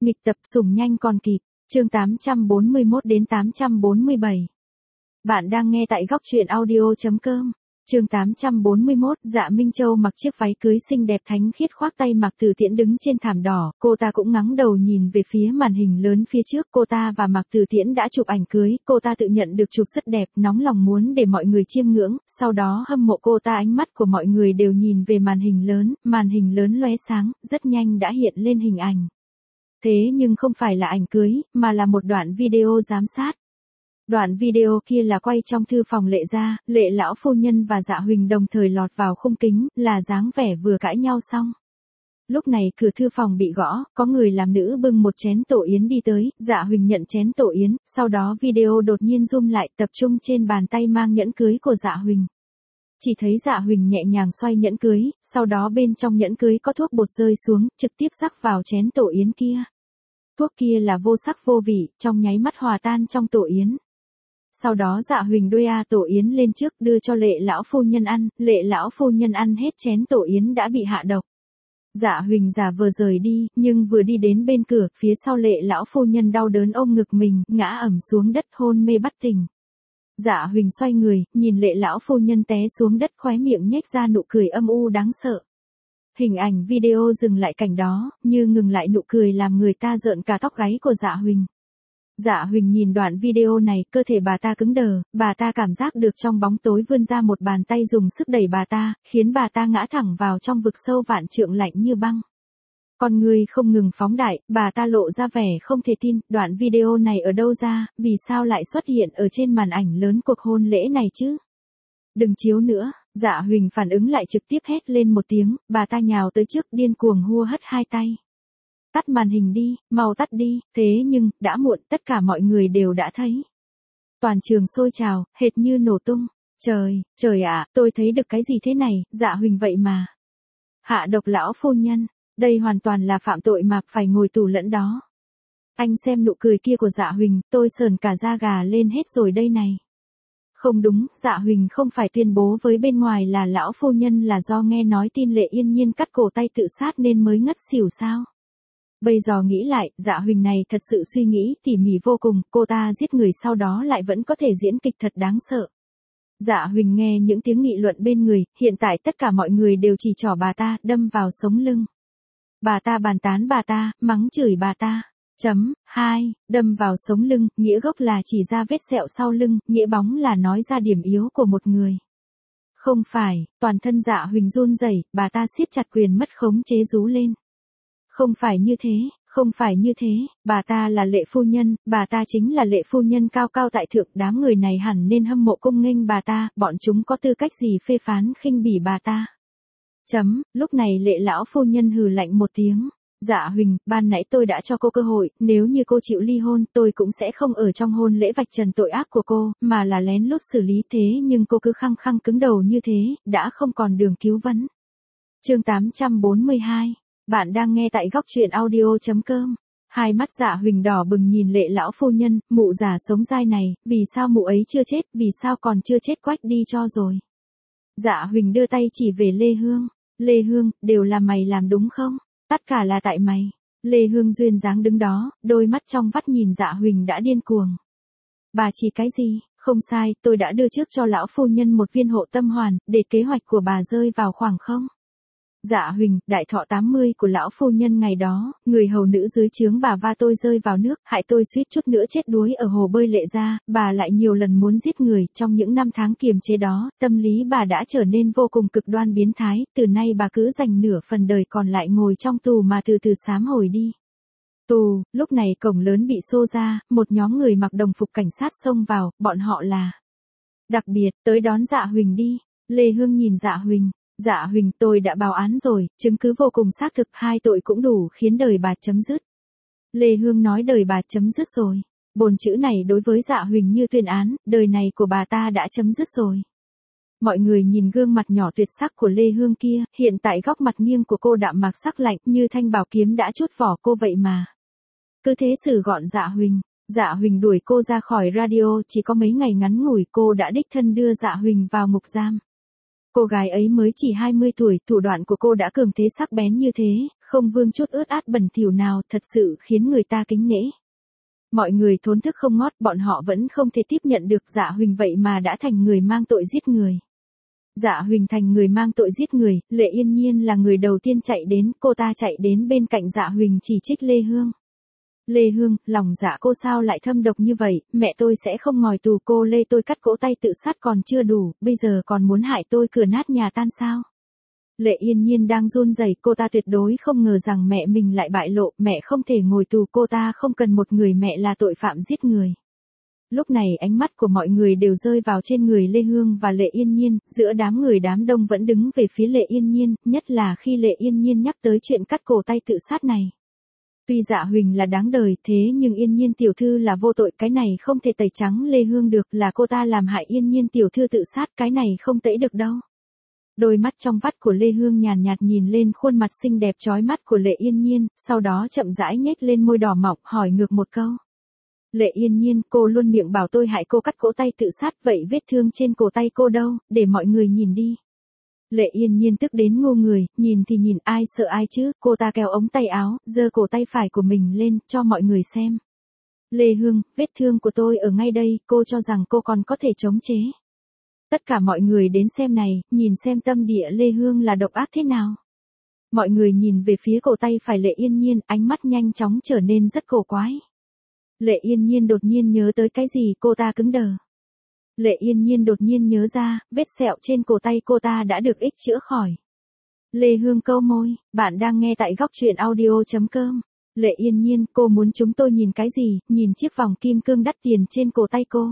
Nghịch tập sủng nhanh còn kịp, chương 841 đến 847. Bạn đang nghe tại góc truyện audio.com. Chương 841, Dạ Minh Châu mặc chiếc váy cưới xinh đẹp thánh khiết khoác tay Mạc Tử Tiễn đứng trên thảm đỏ, cô ta cũng ngẩng đầu nhìn về phía màn hình lớn phía trước, cô ta và Mạc Tử Tiễn đã chụp ảnh cưới, cô ta tự nhận được chụp rất đẹp, nóng lòng muốn để mọi người chiêm ngưỡng, sau đó hâm mộ cô ta, ánh mắt của mọi người đều nhìn về màn hình lớn lóe sáng, rất nhanh đã hiện lên hình ảnh. Thế nhưng không phải là ảnh cưới, mà là một đoạn video giám sát. Đoạn video kia là quay trong thư phòng Lệ gia, Lệ lão phu nhân và Dạ Huỳnh đồng thời lọt vào khung kính, là dáng vẻ vừa cãi nhau xong. Lúc này cửa thư phòng bị gõ, có người làm nữ bưng một chén tổ yến đi tới, Dạ Huỳnh nhận chén tổ yến, sau đó video đột nhiên zoom lại, tập trung trên bàn tay mang nhẫn cưới của Dạ Huỳnh. Chỉ thấy Dạ Huỳnh nhẹ nhàng xoay nhẫn cưới, sau đó bên trong nhẫn cưới có thuốc bột rơi xuống, trực tiếp rắc vào chén tổ yến kia. Thuốc kia là vô sắc vô vị, trong nháy mắt hòa tan trong tổ yến. Sau đó Dạ Huỳnh đưa tổ yến lên trước đưa cho Lệ lão phu nhân ăn, Lệ lão phu nhân ăn hết chén tổ yến đã bị hạ độc. Dạ Huỳnh giả vờ rời đi, nhưng vừa đi đến bên cửa, phía sau Lệ lão phu nhân đau đớn ôm ngực mình, ngã ẩm xuống đất hôn mê bất tỉnh. Dạ Huỳnh xoay người, nhìn Lệ lão phu nhân té xuống đất, khóe miệng nhếch ra nụ cười âm u đáng sợ. Hình ảnh video dừng lại cảnh đó, như ngừng lại nụ cười làm người ta rợn cả tóc gáy của Dạ Huỳnh. Dạ Huỳnh nhìn đoạn video này, cơ thể bà ta cứng đờ, bà ta cảm giác được trong bóng tối vươn ra một bàn tay dùng sức đẩy bà ta, khiến bà ta ngã thẳng vào trong vực sâu vạn trượng lạnh như băng. Con người không ngừng phóng đại, bà ta lộ ra vẻ không thể tin, đoạn video này ở đâu ra, vì sao lại xuất hiện ở trên màn ảnh lớn cuộc hôn lễ này chứ? Đừng chiếu nữa, Dạ Huỳnh phản ứng lại trực tiếp hét lên một tiếng, bà ta nhào tới trước điên cuồng hua hất hai tay. Tắt màn hình đi, mau tắt đi, thế nhưng, đã muộn, tất cả mọi người đều đã thấy. Toàn trường sôi trào, hệt như nổ tung. Trời ạ, tôi thấy được cái gì thế này, Dạ Huỳnh vậy mà. Hạ độc lão phu nhân, đây hoàn toàn là phạm tội mà phải ngồi tù lẫn đó. Anh xem nụ cười kia của Dạ Huỳnh, tôi sờn cả da gà lên hết rồi đây này. Không đúng, Dạ Huỳnh không phải tuyên bố với bên ngoài là lão phu nhân là do nghe nói tin Lệ Yên Nhiên cắt cổ tay tự sát nên mới ngất xỉu sao? Bây giờ nghĩ lại, Dạ Huỳnh này thật sự suy nghĩ tỉ mỉ vô cùng, cô ta giết người sau đó lại vẫn có thể diễn kịch thật đáng sợ. Dạ Huỳnh nghe những tiếng nghị luận bên người, hiện tại tất cả mọi người đều chỉ trỏ bà ta, đâm vào sống lưng. Bà ta bàn tán bà ta, mắng chửi bà ta. Đâm vào sống lưng, nghĩa gốc là chỉ ra vết sẹo sau lưng, nghĩa bóng là nói ra điểm yếu của một người. Không phải, toàn thân Dạ Huỳnh run rẩy, bà ta siết chặt quyền mất khống chế rú lên. Không phải như thế, bà ta là Lệ phu nhân, bà ta chính là Lệ phu nhân cao cao tại thượng, đám người này hẳn nên hâm mộ cung nghênh bà ta, bọn chúng có tư cách gì phê phán khinh bỉ bà ta. Lúc này Lệ lão phu nhân hừ lạnh một tiếng. Dạ Huỳnh, ban nãy tôi đã cho cô cơ hội, nếu như cô chịu ly hôn, tôi cũng sẽ không ở trong hôn lễ vạch trần tội ác của cô, mà là lén lút xử lý, thế nhưng cô cứ khăng khăng cứng đầu như thế, đã không còn đường cứu vãn. Chương 842. Bạn đang nghe tại góc truyện audio.com. Hai mắt Dạ Huỳnh đỏ bừng nhìn Lệ lão phu nhân, mụ già sống dai này, vì sao mụ ấy chưa chết, vì sao còn chưa chết, quách đi cho rồi. Dạ Huỳnh đưa tay chỉ về Lê Hương, đều là mày làm đúng không? Tất cả là tại mày. Lê Hương duyên dáng đứng đó, đôi mắt trong vắt nhìn Dạ Huỳnh đã điên cuồng. Bà chỉ cái gì? Không sai, tôi đã đưa trước cho lão phu nhân một viên hộ tâm hoàn, để kế hoạch của bà rơi vào khoảng không. Dạ Huỳnh, đại thọ 80 của lão phu nhân ngày đó, người hầu nữ dưới trướng bà va tôi rơi vào nước, hại tôi suýt chút nữa chết đuối ở hồ bơi Lệ gia, bà lại nhiều lần muốn giết người, trong những năm tháng kiềm chế đó, tâm lý bà đã trở nên vô cùng cực đoan biến thái, từ nay bà cứ dành nửa phần đời còn lại ngồi trong tù mà từ từ sám hồi đi. Tù, lúc này cổng lớn bị xô ra, một nhóm người mặc đồng phục cảnh sát xông vào, bọn họ là đặc biệt, tới đón Dạ Huỳnh đi. Lê Hương nhìn Dạ Huỳnh. Dạ Huỳnh, tôi đã báo án rồi, chứng cứ vô cùng xác thực, hai tội cũng đủ khiến đời bà chấm dứt. Lê Hương nói đời bà chấm dứt rồi. 4 chữ này đối với Dạ Huỳnh như tuyên án, đời này của bà ta đã chấm dứt rồi. Mọi người nhìn gương mặt nhỏ tuyệt sắc của Lê Hương kia, hiện tại góc mặt nghiêng của cô đạm mạc sắc lạnh như thanh bảo kiếm đã trút vỏ cô vậy mà. Cứ thế xử gọn Dạ Huỳnh. Dạ Huỳnh đuổi cô ra khỏi radio, chỉ có mấy ngày ngắn ngủi cô đã đích thân đưa Dạ Huỳnh vào ngục giam. Cô gái ấy mới chỉ 20 tuổi, thủ đoạn của cô đã cường thế sắc bén như thế, không vương chút ướt át bẩn thỉu nào, thật sự khiến người ta kính nể. Mọi người thốn thức không ngót, bọn họ vẫn không thể tiếp nhận được Dạ Huỳnh vậy mà đã thành người mang tội giết người. Dạ Huỳnh thành người mang tội giết người, Lệ Yên Nhiên là người đầu tiên chạy đến, cô ta chạy đến bên cạnh Dạ Huỳnh chỉ trích Lê Hương. Lê Hương, lòng dạ cô sao lại thâm độc như vậy, mẹ tôi sẽ không ngồi tù, cô Lê tôi cắt cổ tay tự sát còn chưa đủ, bây giờ còn muốn hại tôi cửa nát nhà tan sao? Lệ Yên Nhiên đang run rẩy, cô ta tuyệt đối không ngờ rằng mẹ mình lại bại lộ, mẹ không thể ngồi tù, cô ta không cần một người mẹ là tội phạm giết người. Lúc này ánh mắt của mọi người đều rơi vào trên người Lê Hương và Lệ Yên Nhiên, giữa đám người đám đông vẫn đứng về phía Lệ Yên Nhiên, nhất là khi Lệ Yên Nhiên nhắc tới chuyện cắt cổ tay tự sát này. Tuy Dạ Huỳnh là đáng đời, thế nhưng Yên Nhiên tiểu thư là vô tội, cái này không thể tẩy trắng Lê Hương được, là cô ta làm hại Yên Nhiên tiểu thư tự sát, cái này không tẩy được đâu. Đôi mắt trong vắt của Lê Hương nhàn nhạt nhìn lên khuôn mặt xinh đẹp chói mắt của Lệ Yên Nhiên, sau đó chậm rãi nhếch lên môi đỏ mọng, hỏi ngược một câu. Lệ Yên Nhiên, cô luôn miệng bảo tôi hại cô cắt cổ tay tự sát, vậy vết thương trên cổ tay cô đâu, để mọi người nhìn đi. Lệ Yên Nhiên tức đến ngô người, nhìn thì nhìn, ai sợ ai chứ, cô ta kéo ống tay áo, giơ cổ tay phải của mình lên, cho mọi người xem. Lê Hương, vết thương của tôi ở ngay đây, cô cho rằng cô còn có thể chống chế. Tất cả mọi người đến xem này, nhìn xem tâm địa Lê Hương là độc ác thế nào. Mọi người nhìn về phía cổ tay phải Lệ Yên Nhiên, ánh mắt nhanh chóng trở nên rất cổ quái. Lệ Yên Nhiên đột nhiên nhớ tới cái gì, cô ta cứng đờ. Lệ Yên Nhiên đột nhiên nhớ ra, vết sẹo trên cổ tay cô ta đã được chữa khỏi. Lê Hương câu môi, bạn đang nghe tại góc truyện audio.com. Lệ Yên Nhiên, cô muốn chúng tôi nhìn cái gì, nhìn chiếc vòng kim cương đắt tiền trên cổ tay cô.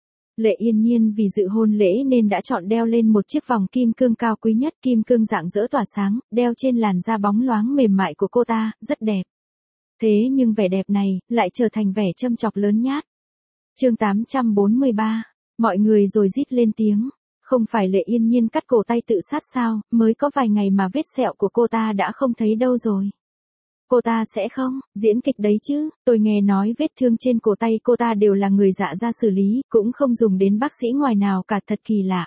Lệ Yên Nhiên vì dự hôn lễ nên đã chọn đeo lên một chiếc vòng kim cương cao quý nhất, kim cương rạng rỡ tỏa sáng, đeo trên làn da bóng loáng mềm mại của cô ta, rất đẹp. Thế nhưng vẻ đẹp này, lại trở thành vẻ châm chọc lớn nhát. Chương 843, mọi người rồi rít lên tiếng. Không phải Lệ Yên Nhiên cắt cổ tay tự sát sao, mới có vài ngày mà vết sẹo của cô ta đã không thấy đâu rồi. Cô ta sẽ không, diễn kịch đấy chứ, tôi nghe nói vết thương trên cổ tay cô ta đều là người dạ ra xử lý, cũng không dùng đến bác sĩ ngoài nào cả, thật kỳ lạ.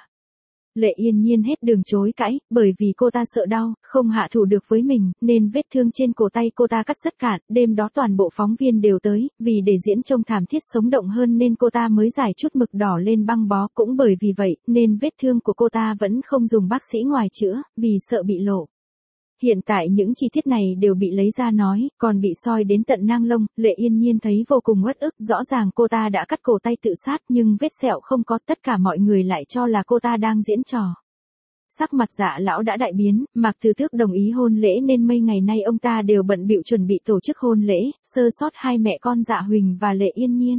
Lệ Yên Nhiên hết đường chối cãi, bởi vì cô ta sợ đau, không hạ thủ được với mình, nên vết thương trên cổ tay cô ta cắt rất cạn, đêm đó toàn bộ phóng viên đều tới, vì để diễn trông thảm thiết sống động hơn nên cô ta mới rải chút mực đỏ lên băng bó, cũng bởi vì vậy, nên vết thương của cô ta vẫn không dùng bác sĩ ngoài chữa, vì sợ bị lộ. Hiện tại những chi tiết này đều bị lấy ra nói, còn bị soi đến tận nang lông, Lệ Yên Nhiên thấy vô cùng uất ức, rõ ràng cô ta đã cắt cổ tay tự sát nhưng vết sẹo không có, tất cả mọi người lại cho là cô ta đang diễn trò. Sắc mặt Dạ lão đã đại biến, Mạc Từ Thước đồng ý hôn lễ nên mấy ngày nay ông ta đều bận bịu chuẩn bị tổ chức hôn lễ, sơ sót hai mẹ con Dạ Huỳnh và Lệ Yên Nhiên.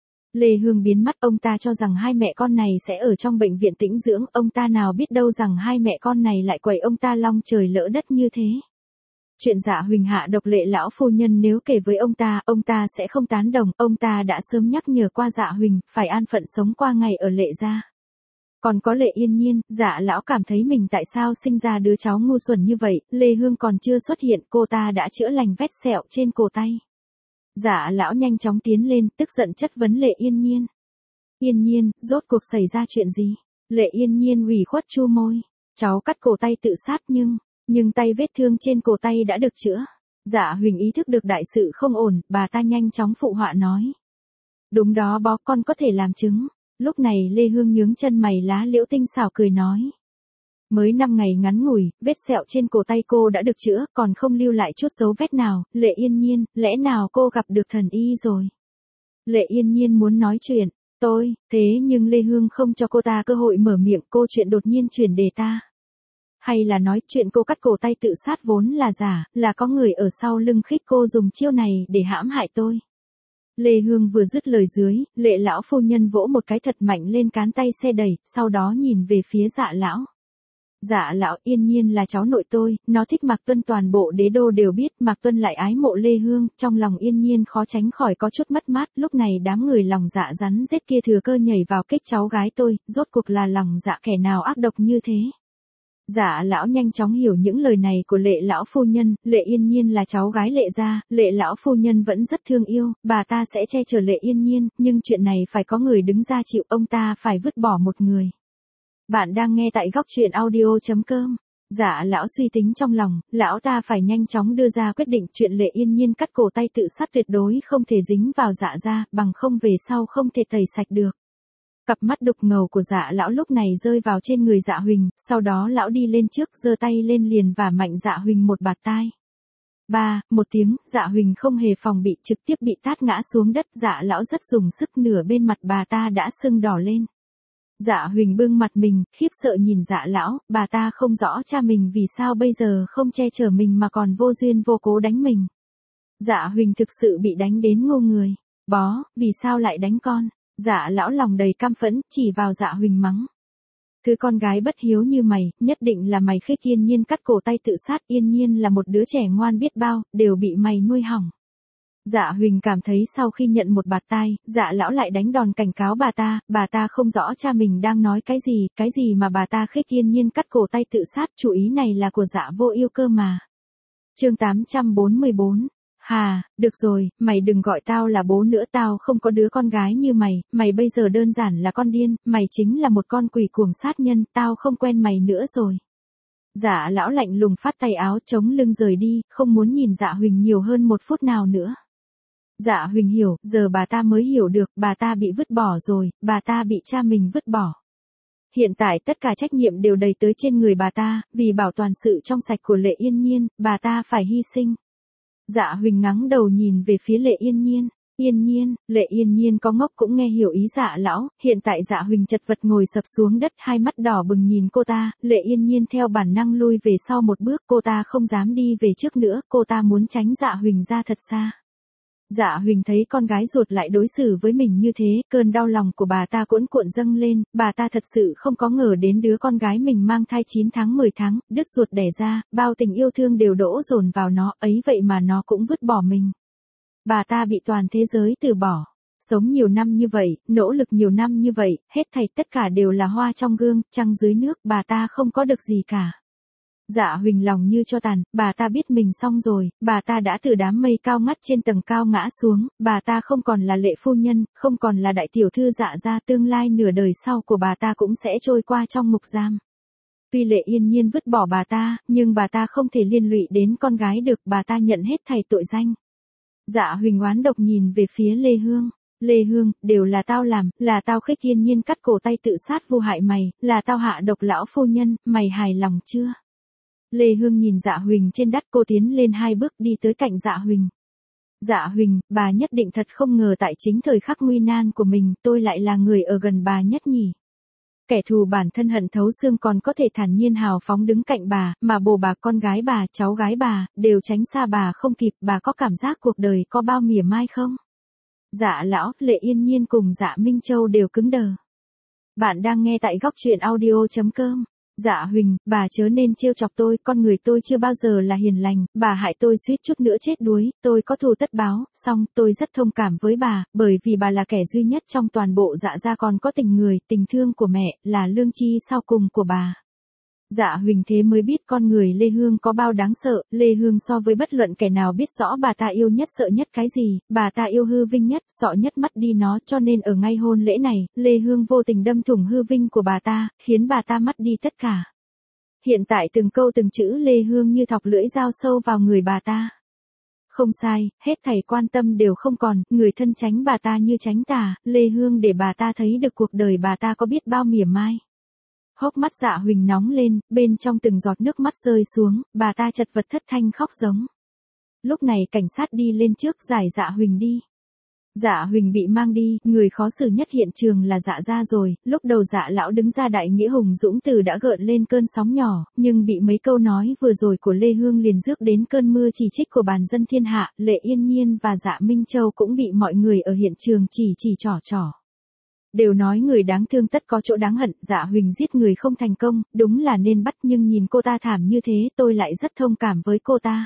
Lê Hương biến mắt, ông ta cho rằng hai mẹ con này sẽ ở trong bệnh viện tĩnh dưỡng, ông ta nào biết đâu rằng hai mẹ con này lại quậy ông ta long trời lỡ đất như thế. Chuyện Dạ Huỳnh hạ độc Lệ lão phu nhân nếu kể với ông ta sẽ không tán đồng, ông ta đã sớm nhắc nhở qua Dạ Huỳnh, phải an phận sống qua ngày ở Lệ gia. Còn có Lệ Yên Nhiên, Dạ lão cảm thấy mình tại sao sinh ra đứa cháu ngu xuẩn như vậy, Lê Hương còn chưa xuất hiện, cô ta đã chữa lành vết sẹo trên cổ tay. Dạ lão nhanh chóng tiến lên, tức giận chất vấn Lệ Yên Nhiên. Yên Nhiên, rốt cuộc xảy ra chuyện gì? Lệ Yên Nhiên ủy khuất chu môi. Cháu cắt cổ tay tự sát nhưng tay vết thương trên cổ tay đã được chữa. Dạ Huỳnh ý thức được đại sự không ổn, bà ta nhanh chóng phụ họa nói. Đúng đó bó, con có thể làm chứng. Lúc này Lê Hương nhướng chân mày lá liễu tinh xảo cười nói. Mới 5 ngày ngắn ngủi, vết sẹo trên cổ tay cô đã được chữa, còn không lưu lại chút dấu vết nào, Lệ Yên Nhiên, lẽ nào cô gặp được thần y rồi? Lệ Yên Nhiên muốn nói chuyện, thế nhưng Lê Hương không cho cô ta cơ hội mở miệng, cô chuyện đột nhiên chuyển đề ta. Hay là nói chuyện cô cắt cổ tay tự sát vốn là giả, là có người ở sau lưng khích cô dùng chiêu này để hãm hại tôi. Lê Hương vừa dứt lời dưới, Lệ lão phu nhân vỗ một cái thật mạnh lên cán tay xe đẩy, sau đó nhìn về phía Dạ lão. Dạ lão, Yên Nhiên là cháu nội tôi, nó thích Mạc Tuân, toàn bộ đế đô đều biết, Mạc Tuân lại ái mộ Lê Hương, trong lòng Yên Nhiên khó tránh khỏi có chút mất mát, lúc này đám người lòng dạ rắn rết kia thừa cơ nhảy vào kích cháu gái tôi, rốt cuộc là lòng dạ kẻ nào ác độc như thế. Dạ lão nhanh chóng hiểu những lời này của Lệ lão phu nhân, Lệ Yên Nhiên là cháu gái Lệ gia, Lệ lão phu nhân vẫn rất thương yêu, bà ta sẽ che chở Lệ Yên Nhiên, nhưng chuyện này phải có người đứng ra chịu, ông ta phải vứt bỏ một người. Bạn đang nghe tại góc truyện audio.com. Dạ lão suy tính trong lòng, lão ta phải nhanh chóng đưa ra quyết định chuyện Lệ Yên Nhiên cắt cổ tay tự sát tuyệt đối không thể dính vào dạ ra, bằng không về sau không thể tẩy sạch được. Cặp mắt đục ngầu của dạ lão lúc này rơi vào trên người dạ Huỳnh, sau đó lão đi lên trước giơ tay lên liền và mạnh dạ Huỳnh một bạt tai. Một tiếng, dạ Huỳnh không hề phòng bị trực tiếp bị tát ngã xuống đất, dạ lão rất dùng sức, nửa bên mặt bà ta đã sưng đỏ lên. Dạ Huỳnh bưng mặt mình, khiếp sợ nhìn dạ lão, bà ta không rõ cha mình vì sao bây giờ không che chở mình mà còn vô duyên vô cố đánh mình. Dạ Huỳnh thực sự bị đánh đến ngô người. Vì sao lại đánh con? Dạ lão lòng đầy căm phẫn, chỉ vào dạ Huỳnh mắng. Thứ con gái bất hiếu như mày, nhất định là mày khích Yên Nhiên cắt cổ tay tự sát. Yên Nhiên là một đứa trẻ ngoan biết bao, đều bị mày nuôi hỏng. Dạ Huỳnh cảm thấy sau khi nhận một bạt tai, dạ lão lại đánh đòn cảnh cáo bà ta không rõ cha mình đang nói cái gì mà bà ta khích Yên Nhiên cắt cổ tay tự sát, chủ ý này là của dạ vô yêu cơ mà. Chương 844. Được rồi, mày đừng gọi tao là bố nữa, tao không có đứa con gái như mày bây giờ đơn giản là con điên, mày chính là một con quỷ cuồng sát nhân, tao không quen mày nữa rồi. Dạ lão lạnh lùng phát tay áo chống lưng rời đi, không muốn nhìn dạ Huỳnh nhiều hơn một phút nào nữa. Dạ Huỳnh hiểu, giờ bà ta mới hiểu được, bà ta bị vứt bỏ rồi, bà ta bị cha mình vứt bỏ. Hiện tại tất cả trách nhiệm đều đầy tới trên người bà ta, vì bảo toàn sự trong sạch của Lệ Yên Nhiên, bà ta phải hy sinh. Dạ Huỳnh ngẩng đầu nhìn về phía Lệ Yên Nhiên. Lệ Yên Nhiên có ngốc cũng nghe hiểu ý dạ lão, hiện tại dạ Huỳnh chật vật ngồi sập xuống đất, hai mắt đỏ bừng nhìn cô ta, Lệ Yên Nhiên theo bản năng lui về sau một bước, cô ta không dám đi về trước nữa, cô ta muốn tránh dạ Huỳnh ra thật xa. Dạ Huỳnh thấy con gái ruột lại đối xử với mình như thế, cơn đau lòng của bà ta cuộn cuộn dâng lên, bà ta thật sự không có ngờ đến đứa con gái mình mang thai 9 tháng 10 tháng, đứt ruột đẻ ra, bao tình yêu thương đều đổ dồn vào nó, ấy vậy mà nó cũng vứt bỏ mình. Bà ta bị toàn thế giới từ bỏ. Sống nhiều năm như vậy, nỗ lực nhiều năm như vậy, hết thảy tất cả đều là hoa trong gương, trăng dưới nước, bà ta không có được gì cả. Dạ Huỳnh lòng như cho tàn, bà ta biết mình xong rồi, bà ta đã từ đám mây cao ngất trên tầng cao ngã xuống, bà ta không còn là Lệ phu nhân, không còn là đại tiểu thư dạ gia, tương lai nửa đời sau của bà ta cũng sẽ trôi qua trong ngục giam. Tuy Lệ Yên Nhiên vứt bỏ bà ta, nhưng bà ta không thể liên lụy đến con gái được, bà ta nhận hết thảy tội danh. Dạ Huỳnh oán độc nhìn về phía Lê Hương. Lê Hương, đều là tao làm, là tao khích Yên Nhiên cắt cổ tay tự sát vô hại mày, là tao hạ độc lão phu nhân, mày hài lòng chưa? Lê Hương nhìn Dạ Huỳnh trên đất, cô tiến lên 2 bước đi tới cạnh Dạ Huỳnh. Dạ Huỳnh, bà nhất định thật không ngờ tại chính thời khắc nguy nan của mình, tôi lại là người ở gần bà nhất nhỉ. Kẻ thù bản thân hận thấu xương còn có thể thản nhiên hào phóng đứng cạnh bà, mà bồ bà, con gái bà, cháu gái bà, đều tránh xa bà không kịp, bà có cảm giác cuộc đời có bao mỉa mai không? Dạ lão, Lệ Yên Nhiên cùng Dạ Minh Châu đều cứng đờ. Bạn đang nghe tại góc truyện audio.com. Dạ Huỳnh, bà chớ nên trêu chọc tôi, con người tôi chưa bao giờ là hiền lành, bà hại tôi suýt chút nữa chết đuối, tôi có thù tất báo, song tôi rất thông cảm với bà, bởi vì bà là kẻ duy nhất trong toàn bộ Dạ gia còn có tình người, tình thương của mẹ, là lương tri sau cùng của bà. Dạ Huỳnh thế mới biết con người Lê Hương có bao đáng sợ, Lê Hương so với bất luận kẻ nào biết rõ bà ta yêu nhất sợ nhất cái gì, bà ta yêu hư vinh nhất, sợ nhất mất đi nó, cho nên ở ngay hôn lễ này, Lê Hương vô tình đâm thủng hư vinh của bà ta, khiến bà ta mất đi tất cả. Hiện tại từng câu từng chữ Lê Hương như thọc lưỡi dao sâu vào người bà ta. Không sai, hết thảy quan tâm đều không còn, người thân tránh bà ta như tránh tà, Lê Hương để bà ta thấy được cuộc đời bà ta có biết bao mỉa mai. Hốc mắt Dạ Huỳnh nóng lên, bên trong từng giọt nước mắt rơi xuống, bà ta chật vật thất thanh khóc giống. Lúc này cảnh sát đi lên trước giải Dạ Huỳnh đi. Dạ Huỳnh bị mang đi, người khó xử nhất hiện trường là Dạ gia rồi, lúc đầu Dạ lão đứng ra đại nghĩa hùng dũng từ đã gợn lên cơn sóng nhỏ, nhưng bị mấy câu nói vừa rồi của Lê Hương liền rước đến cơn mưa chỉ trích của bàn dân thiên hạ, Lệ Yên Nhiên và Dạ Minh Châu cũng bị mọi người ở hiện trường chỉ trỏ. Đều nói người đáng thương tất có chỗ đáng hận, Dạ Huỳnh giết người không thành công, đúng là nên bắt, nhưng nhìn cô ta thảm như thế, tôi lại rất thông cảm với cô ta.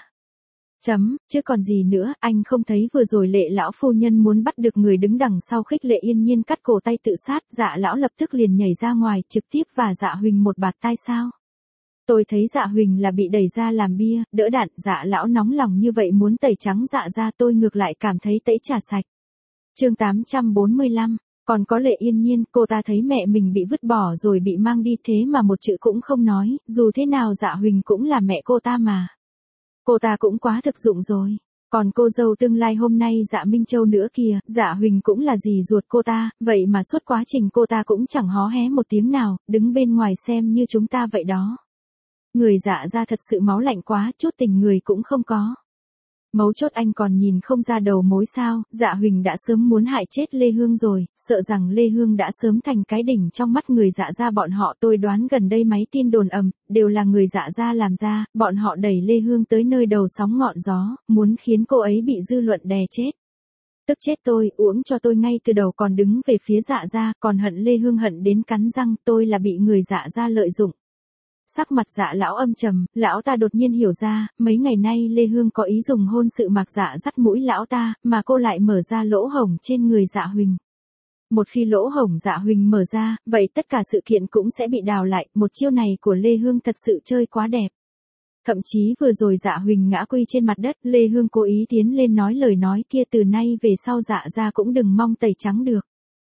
Chứ còn gì nữa, anh không thấy vừa rồi Lệ lão phu nhân muốn bắt được người đứng đằng sau khích Lệ Yên Nhiên cắt cổ tay tự sát, Dạ lão lập tức liền nhảy ra ngoài, trực tiếp và Dạ Huỳnh một bạt tai sao? Tôi thấy Dạ Huỳnh là bị đẩy ra làm bia, đỡ đạn, Dạ lão nóng lòng như vậy muốn tẩy trắng Dạ ra, tôi ngược lại cảm thấy tẩy trà sạch. Chương 845. Còn có Lệ Yên Nhiên, cô ta thấy mẹ mình bị vứt bỏ rồi bị mang đi thế mà một chữ cũng không nói, dù thế nào Dạ Huỳnh cũng là mẹ cô ta mà. Cô ta cũng quá thực dụng rồi. Còn cô dâu tương lai hôm nay Dạ Minh Châu nữa kìa, Dạ Huỳnh cũng là dì ruột cô ta, vậy mà suốt quá trình cô ta cũng chẳng hó hé một tiếng nào, đứng bên ngoài xem như chúng ta vậy đó. Người Dạ ra thật sự máu lạnh quá, chút tình người cũng không có. Mấu chốt anh còn nhìn không ra đầu mối sao, Dạ Huỳnh đã sớm muốn hại chết Lê Hương rồi, sợ rằng Lê Hương đã sớm thành cái đỉnh trong mắt người Dạ ra bọn họ. Tôi đoán gần đây máy tin đồn ầm, đều là người Dạ ra làm ra, bọn họ đẩy Lê Hương tới nơi đầu sóng ngọn gió, muốn khiến cô ấy bị dư luận đè chết. Tức chết tôi, uổng cho tôi ngay từ đầu còn đứng về phía Dạ ra, còn hận Lê Hương hận đến cắn răng, tôi là bị người Dạ ra lợi dụng. Sắc mặt Dạ lão âm trầm, lão ta đột nhiên hiểu ra, mấy ngày nay Lê Hương có ý dùng hôn sự Mạc Dạ dắt mũi lão ta, mà cô lại mở ra lỗ hổng trên người Dạ Huỳnh. Một khi lỗ hổng Dạ Huỳnh mở ra, vậy tất cả sự kiện cũng sẽ bị đào lại, một chiêu này của Lê Hương thật sự chơi quá đẹp. Thậm chí vừa rồi Dạ Huỳnh ngã quy trên mặt đất, Lê Hương cố ý tiến lên nói lời nói kia, từ nay về sau Dạ ra cũng đừng mong tẩy trắng được.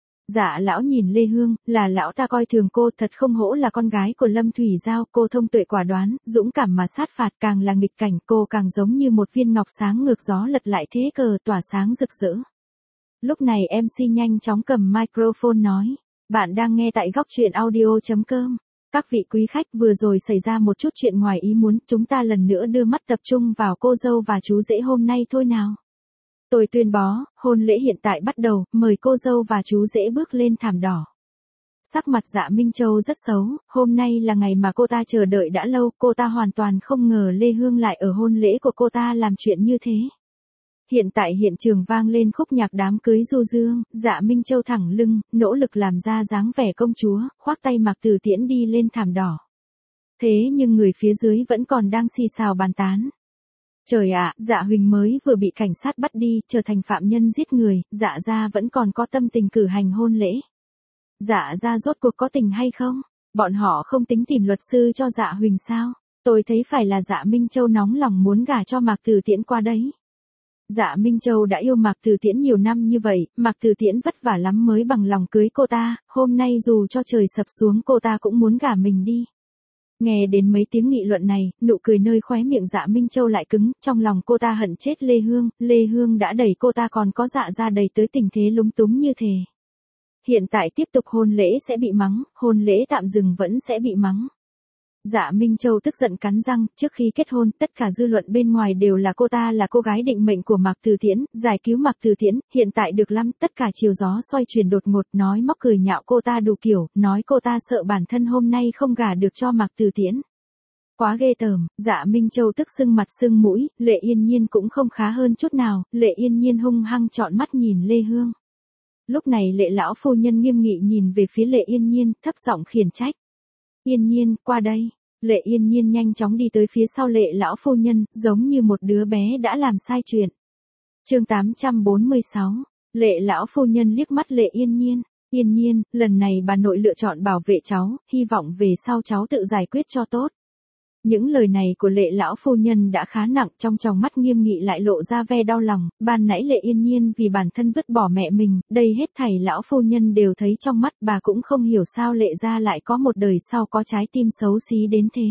Dạ lão nhìn Lê Hương, là lão ta coi thường cô, thật không hổ là con gái của Lâm Thủy Giao, cô thông tuệ quả đoán, dũng cảm mà sát phạt, càng là nghịch cảnh, cô càng giống như một viên ngọc sáng ngược gió lật lại thế cờ, tỏa sáng rực rỡ. Lúc này MC nhanh chóng cầm microphone nói, bạn đang nghe tại góc truyện audio.com. Các vị quý khách, vừa rồi xảy ra một chút chuyện ngoài ý muốn, chúng ta lần nữa đưa mắt tập trung vào cô dâu và chú rể hôm nay thôi nào. Tôi tuyên bố, hôn lễ hiện tại bắt đầu, mời cô dâu và chú rể bước lên thảm đỏ. Sắc mặt Dạ Minh Châu rất xấu, hôm nay là ngày mà cô ta chờ đợi đã lâu, cô ta hoàn toàn không ngờ Lê Hương lại ở hôn lễ của cô ta làm chuyện như thế. Hiện tại hiện trường vang lên khúc nhạc đám cưới du dương, Dạ Minh Châu thẳng lưng, nỗ lực làm ra dáng vẻ công chúa, khoác tay Mạc Từ Tiễn đi lên thảm đỏ. Thế nhưng người phía dưới vẫn còn đang xì xào bàn tán. Trời ạ, Dạ Huỳnh mới vừa bị cảnh sát bắt đi, trở thành phạm nhân giết người, Dạ ra vẫn còn có tâm tình cử hành hôn lễ. Dạ ra rốt cuộc có tình hay không? Bọn họ không tính tìm luật sư cho Dạ Huỳnh sao? Tôi thấy phải là Dạ Minh Châu nóng lòng muốn gả cho Mạc Từ Tiễn qua đấy. Dạ Minh Châu đã yêu Mạc Từ Tiễn nhiều năm như vậy, Mạc Từ Tiễn vất vả lắm mới bằng lòng cưới cô ta, hôm nay dù cho trời sập xuống cô ta cũng muốn gả mình đi. Nghe đến mấy tiếng nghị luận này, nụ cười nơi khóe miệng Dạ Minh Châu lại cứng, trong lòng cô ta hận chết Lê Hương đã đẩy cô ta còn có Dạ ra đẩy tới tình thế lúng túng như thế. Hiện tại tiếp tục hôn lễ sẽ bị mắng, hôn lễ tạm dừng vẫn sẽ bị mắng. Dạ Minh Châu tức giận cắn răng, trước khi kết hôn, tất cả dư luận bên ngoài đều là cô ta là cô gái định mệnh của Mạc Từ Tiễn, giải cứu Mạc Từ Tiễn, hiện tại được lắm, tất cả chiều gió xoay chuyển đột ngột, nói móc cười nhạo cô ta đủ kiểu, nói cô ta sợ bản thân hôm nay không gả được cho Mạc Từ Tiễn. Quá ghê tởm, Dạ Minh Châu tức sưng mặt sưng mũi, Lệ Yên Nhiên cũng không khá hơn chút nào, Lệ Yên Nhiên hung hăng trọn mắt nhìn Lê Hương. Lúc này Lệ lão phu nhân nghiêm nghị nhìn về phía Lệ Yên Nhiên, thấp giọng khiển trách. Yên Nhiên, qua đây. Lệ Yên Nhiên nhanh chóng đi tới phía sau Lệ lão phu nhân, giống như một đứa bé đã làm sai chuyện. Chương 846. Lệ lão phu nhân liếc mắt Lệ Yên Nhiên. Yên Nhiên, lần này bà nội lựa chọn bảo vệ cháu, hy vọng về sau cháu tự giải quyết cho tốt. Những lời này của Lệ lão phu nhân đã khá nặng, trong tròng mắt nghiêm nghị lại lộ ra vẻ đau lòng, ban nãy Lệ Yên Nhiên vì bản thân vứt bỏ mẹ mình, đây hết thảy lão phu nhân đều thấy trong mắt, bà cũng không hiểu sao Lệ gia lại có một đời sau có trái tim xấu xí đến thế.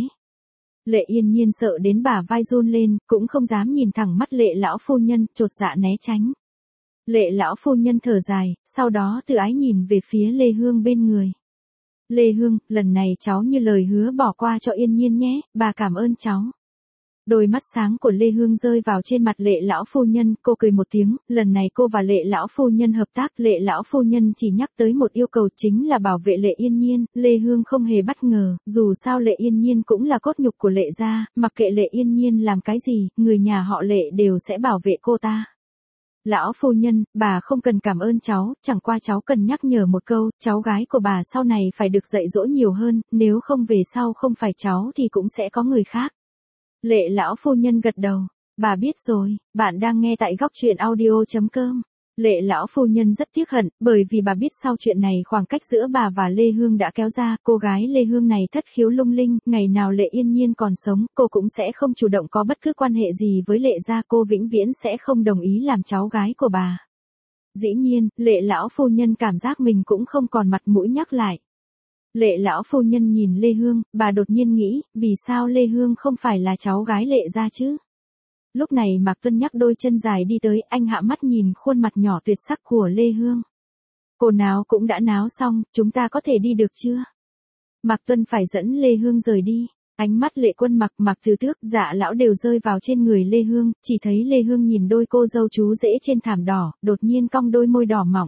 Lệ Yên Nhiên sợ đến bả vai run lên, cũng không dám nhìn thẳng mắt Lệ lão phu nhân, chột dạ né tránh. Lệ lão phu nhân thở dài, sau đó tự ái nhìn về phía Lê Hương bên người. Lê Hương, lần này cháu như lời hứa bỏ qua cho Yên Nhiên nhé, bà cảm ơn cháu. Đôi mắt sáng của Lê Hương rơi vào trên mặt Lệ lão phu nhân, cô cười một tiếng, lần này cô và Lệ lão phu nhân hợp tác, Lệ lão phu nhân chỉ nhắc tới một yêu cầu chính là bảo vệ Lệ Yên Nhiên, Lê Hương không hề bất ngờ, dù sao Lệ Yên Nhiên cũng là cốt nhục của Lệ gia, mặc kệ Lệ Yên Nhiên làm cái gì, người nhà họ Lệ đều sẽ bảo vệ cô ta. Lão phu nhân, bà không cần cảm ơn cháu, chẳng qua cháu cần nhắc nhở một câu, cháu gái của bà sau này phải được dạy dỗ nhiều hơn, nếu không về sau không phải cháu thì cũng sẽ có người khác. Lệ lão phu nhân gật đầu, bà biết rồi, bạn đang nghe tại góc truyện audio.com. Lệ lão phu nhân rất tiếc hận, bởi vì bà biết sau chuyện này khoảng cách giữa bà và Lê Hương đã kéo ra, cô gái Lê Hương này thất khiếu lung linh, ngày nào Lệ Yên Nhiên còn sống, cô cũng sẽ không chủ động có bất cứ quan hệ gì với Lệ gia, cô vĩnh viễn sẽ không đồng ý làm cháu gái của bà. Dĩ nhiên, Lệ lão phu nhân cảm giác mình cũng không còn mặt mũi nhắc lại. Lệ lão phu nhân nhìn Lê Hương, bà đột nhiên nghĩ, vì sao Lê Hương không phải là cháu gái Lệ gia chứ? Lúc này Mạc Tuân nhắc đôi chân dài đi tới, anh hạ mắt nhìn khuôn mặt nhỏ tuyệt sắc của Lê Hương. Cô náo cũng đã náo xong, chúng ta có thể đi được chưa? Mạc Tuân phải dẫn Lê Hương rời đi. Ánh mắt Lệ Quân Mặc, Mạc Từ Tước, Dạ lão đều rơi vào trên người Lê Hương, chỉ thấy Lê Hương nhìn đôi cô dâu chú rể trên thảm đỏ, đột nhiên cong đôi môi đỏ mọng.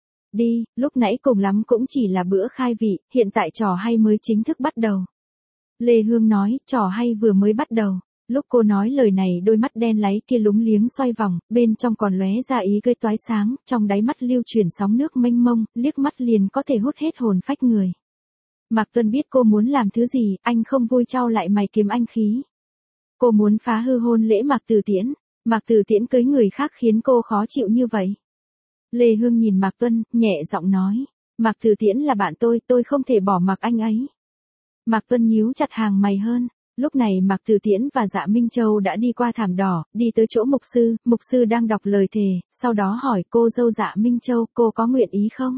Đi, lúc nãy cùng lắm cũng chỉ là bữa khai vị, hiện tại trò hay mới chính thức bắt đầu. Lê Hương nói, trò hay vừa mới bắt đầu. Lúc cô nói lời này đôi mắt đen láy kia lúng liếng xoay vòng, bên trong còn lóe ra ý gây toái sáng, trong đáy mắt lưu chuyển sóng nước mênh mông, liếc mắt liền có thể hút hết hồn phách người. Mạc Tuân biết cô muốn làm thứ gì, anh không vui trao lại mày kiếm anh khí. Cô muốn phá hư hôn lễ Mạc Từ Tiễn. Mạc Từ Tiễn cưới người khác khiến cô khó chịu như vậy. Lê Hương nhìn Mạc Tuân, nhẹ giọng nói. Mạc Từ Tiễn là bạn tôi không thể bỏ mặc anh ấy. Mạc Tuân nhíu chặt hàng mày hơn. Lúc này Mạc Từ Tiễn và Dạ Minh Châu đã đi qua thảm đỏ, đi tới chỗ mục sư đang đọc lời thề, sau đó hỏi cô dâu Dạ Minh Châu, cô có nguyện ý không?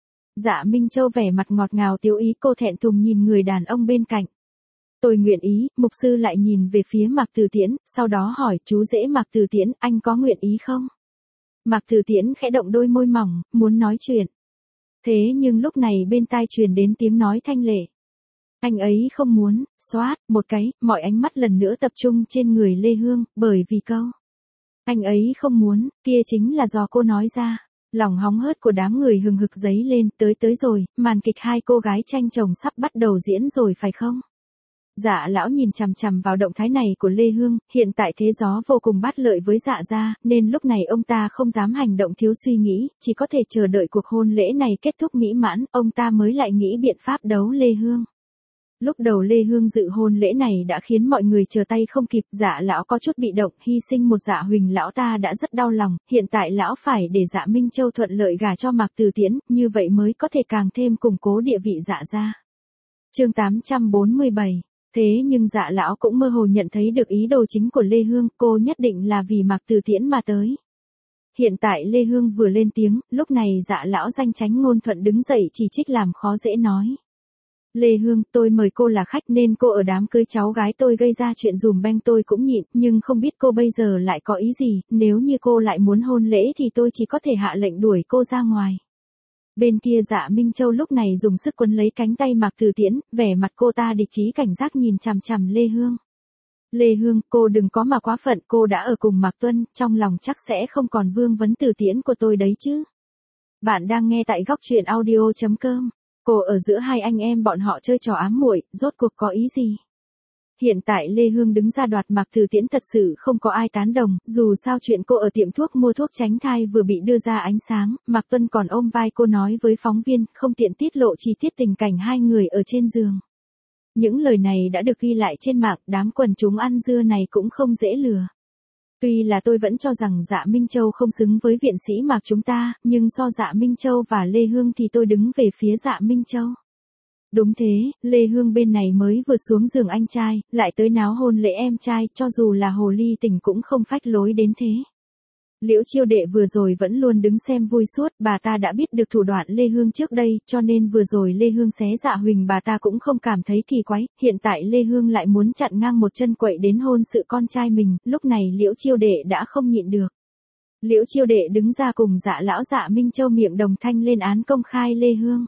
Dạ Minh Châu vẻ mặt ngọt ngào tiếu ý, cô thẹn thùng nhìn người đàn ông bên cạnh. Tôi nguyện ý. Mục sư lại nhìn về phía Mạc Từ Tiễn, sau đó hỏi chú rể Mạc Từ Tiễn, anh có nguyện ý không? Mạc Từ Tiễn khẽ động đôi môi mỏng, muốn nói chuyện. Thế nhưng lúc này bên tai truyền đến tiếng nói thanh lệ. Anh ấy không muốn. Xoát, một cái, mọi ánh mắt lần nữa tập trung trên người Lê Hương, bởi vì câu. Anh ấy không muốn, kia chính là do cô nói ra. Lòng hóng hớt của đám người hừng hực dấy lên, tới rồi, màn kịch hai cô gái tranh chồng sắp bắt đầu diễn rồi phải không? Dạ lão nhìn chằm chằm vào động thái này của Lê Hương, hiện tại thế gió vô cùng bát lợi với Dạ gia, nên lúc này ông ta không dám hành động thiếu suy nghĩ, chỉ có thể chờ đợi cuộc hôn lễ này kết thúc mỹ mãn, ông ta mới lại nghĩ biện pháp đấu Lê Hương. Lúc đầu Lê Hương dự hôn lễ này đã khiến mọi người chờ tay không kịp, Dạ lão có chút bị động, hy sinh một Dạ Huỳnh lão ta đã rất đau lòng, hiện tại lão phải để Dạ Minh Châu thuận lợi gả cho Mạc Từ Tiễn, như vậy mới có thể càng thêm củng cố địa vị Dạ gia. Chương 847. Thế nhưng Dạ lão cũng mơ hồ nhận thấy được ý đồ chính của Lê Hương, cô nhất định là vì Mạc Từ Tiễn mà tới. Hiện tại Lê Hương vừa lên tiếng, lúc này Dạ lão danh chánh ngôn thuận đứng dậy chỉ trích làm khó dễ nói. Lê Hương, tôi mời cô là khách nên cô ở đám cưới cháu gái tôi gây ra chuyện dùm beng tôi cũng nhịn, nhưng không biết cô bây giờ lại có ý gì, nếu như cô lại muốn hôn lễ thì tôi chỉ có thể hạ lệnh đuổi cô ra ngoài. Bên kia Dạ Minh Châu lúc này dùng sức quấn lấy cánh tay Mạc Từ Tiễn, vẻ mặt cô ta địch ý cảnh giác nhìn chằm chằm Lê Hương. Lê Hương, cô đừng có mà quá phận, cô đã ở cùng Mạc Tuân, trong lòng chắc sẽ không còn vương vấn Từ Tiễn của tôi đấy chứ. Bạn đang nghe tại góc truyện audio.com. Cô ở giữa hai anh em bọn họ chơi trò ám muội, rốt cuộc có ý gì? Hiện tại Lê Hương đứng ra đoạt Mạc Từ Tiễn thật sự không có ai tán đồng, dù sao chuyện cô ở tiệm thuốc mua thuốc tránh thai vừa bị đưa ra ánh sáng, Mạc Tuân còn ôm vai cô nói với phóng viên, không tiện tiết lộ chi tiết tình cảnh hai người ở trên giường. Những lời này đã được ghi lại trên mạng, đám quần chúng ăn dưa này cũng không dễ lừa. Tuy là tôi vẫn cho rằng Dạ Minh Châu không xứng với viện sĩ Mạc chúng ta, nhưng so Dạ Minh Châu và Lê Hương thì tôi đứng về phía Dạ Minh Châu. Đúng thế, Lê Hương bên này mới vừa xuống giường anh trai, lại tới náo hôn lễ em trai, cho dù là hồ ly tình cũng không phách lối đến thế. Liễu Chiêu Đệ vừa rồi vẫn luôn đứng xem vui suốt, bà ta đã biết được thủ đoạn Lê Hương trước đây, cho nên vừa rồi Lê Hương xé Dạ Huỳnh bà ta cũng không cảm thấy kỳ quái, hiện tại Lê Hương lại muốn chặn ngang một chân quậy đến hôn sự con trai mình, lúc này Liễu Chiêu Đệ đã không nhịn được. Liễu Chiêu Đệ đứng ra cùng Dạ lão Dạ Minh Châu miệng đồng thanh lên án công khai Lê Hương.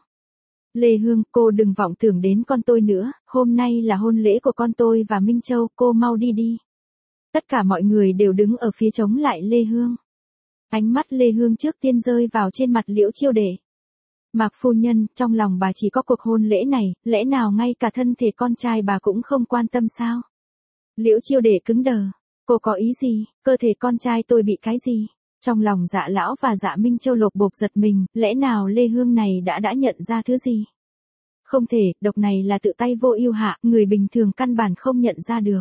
Lê Hương, cô đừng vọng tưởng đến con tôi nữa, hôm nay là hôn lễ của con tôi và Minh Châu, cô mau đi đi. Tất cả mọi người đều đứng ở phía chống lại Lê Hương. Ánh mắt Lê Hương trước tiên rơi vào trên mặt Liễu Chiêu Đệ. Mạc phu nhân, trong lòng bà chỉ có cuộc hôn lễ này, lẽ nào ngay cả thân thể con trai bà cũng không quan tâm sao? Liễu Chiêu Đệ cứng đờ. Cô có ý gì, cơ thể con trai tôi bị cái gì? Trong lòng Dạ lão và Dạ Minh Châu lột bột giật mình, lẽ nào Lê Hương này đã nhận ra thứ gì? Không thể, độc này là tự tay vô ưu hạ, người bình thường căn bản không nhận ra được.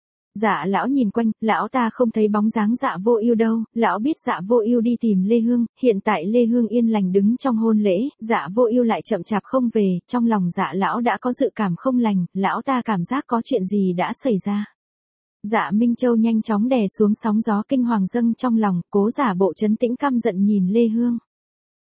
Dạ lão nhìn quanh, lão ta không thấy bóng dáng Dạ Vô Ưu đâu, lão biết Dạ Vô Ưu đi tìm Lê Hương, hiện tại Lê Hương yên lành đứng trong hôn lễ, Dạ Vô Ưu lại chậm chạp không về, trong lòng Dạ lão đã có dự cảm không lành, lão ta cảm giác có chuyện gì đã xảy ra. Dạ Minh Châu nhanh chóng đè xuống sóng gió kinh hoàng dâng trong lòng, cố giả bộ trấn tĩnh căm giận nhìn Lê Hương.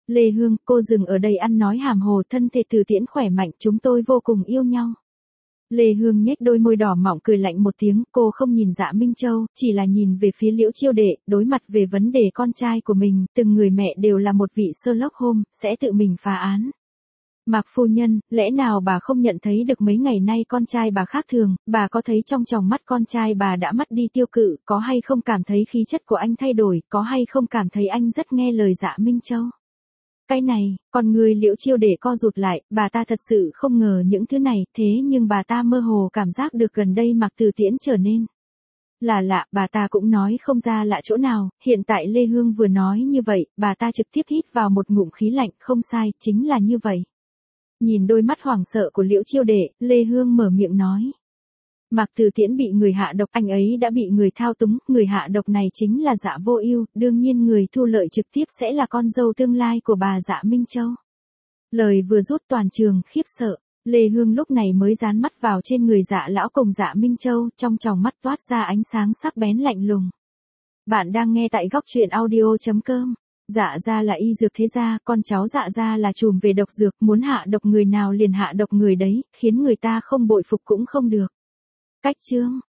Lê Hương, cô dừng ở đây ăn nói hàm hồ, thân thể Từ Tiễn khỏe mạnh, chúng tôi vô cùng yêu nhau. Lê Hương nhếch đôi môi đỏ mọng cười lạnh một tiếng, cô không nhìn Dạ Minh Châu, chỉ là nhìn về phía Liễu Chiêu Đệ, đối mặt về vấn đề con trai của mình, từng người mẹ đều là một vị Sherlock Holmes, sẽ tự mình phá án. Mạc phu nhân, lẽ nào bà không nhận thấy được mấy ngày nay con trai bà khác thường, bà có thấy trong tròng mắt con trai bà đã mất đi tiêu cự, có hay không cảm thấy khí chất của anh thay đổi, có hay không cảm thấy anh rất nghe lời Dạ Minh Châu? Cái này, con người Liễu Chiêu Đệ co rụt lại, bà ta thật sự không ngờ những thứ này, thế nhưng bà ta mơ hồ cảm giác được gần đây Mạc Từ Tiễn trở nên là lạ, bà ta cũng nói không ra lạ chỗ nào, hiện tại Lê Hương vừa nói như vậy, bà ta trực tiếp hít vào một ngụm khí lạnh, không sai, chính là như vậy. Nhìn đôi mắt hoảng sợ của Liễu Chiêu Đệ, Lê Hương mở miệng nói. Mạc Từ Tiễn bị người hạ độc, anh ấy đã bị người thao túng, người hạ độc này chính là Dạ Vô Ưu, đương nhiên người thu lợi trực tiếp sẽ là con dâu tương lai của bà Dạ Minh Châu. Lời vừa rút toàn trường khiếp sợ, Lê Hương lúc này mới dán mắt vào trên người Dạ lão cùng Dạ Minh Châu, trong tròng mắt toát ra ánh sáng sắc bén lạnh lùng. Bạn đang nghe tại góc truyện audio.com. Dạ gia là y dược thế gia, con cháu Dạ gia là trùm về độc dược, muốn hạ độc người nào liền hạ độc người đấy, khiến người ta không bội phục cũng không được. Cách chương